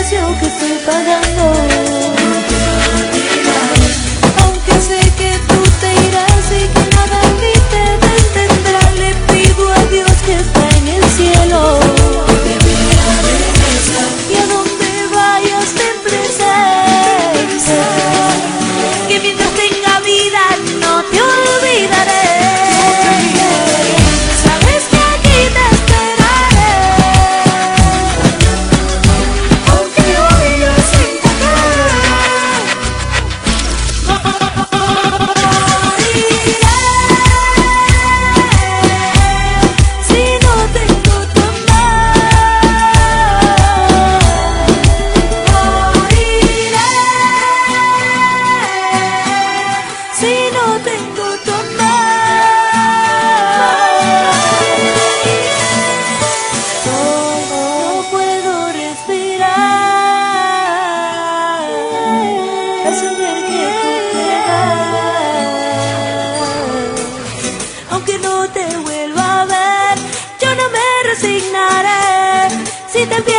precio que estoy pagando. Aunque sé que tú te irás y que nada ni te detendrá, le pido a Dios que está en el cielo y a donde vayas ten presencia, que mientras tenga vida no te olvidaré. Sabes que aquí te esperaré, aunque oigas sin tocar. Moriré si no tengo tu amor. Moriré si no tengo tu amor. No puedo respirar al saber que tú te vas. Aunque no te vuelva a ver, yo no me resignaré. Si te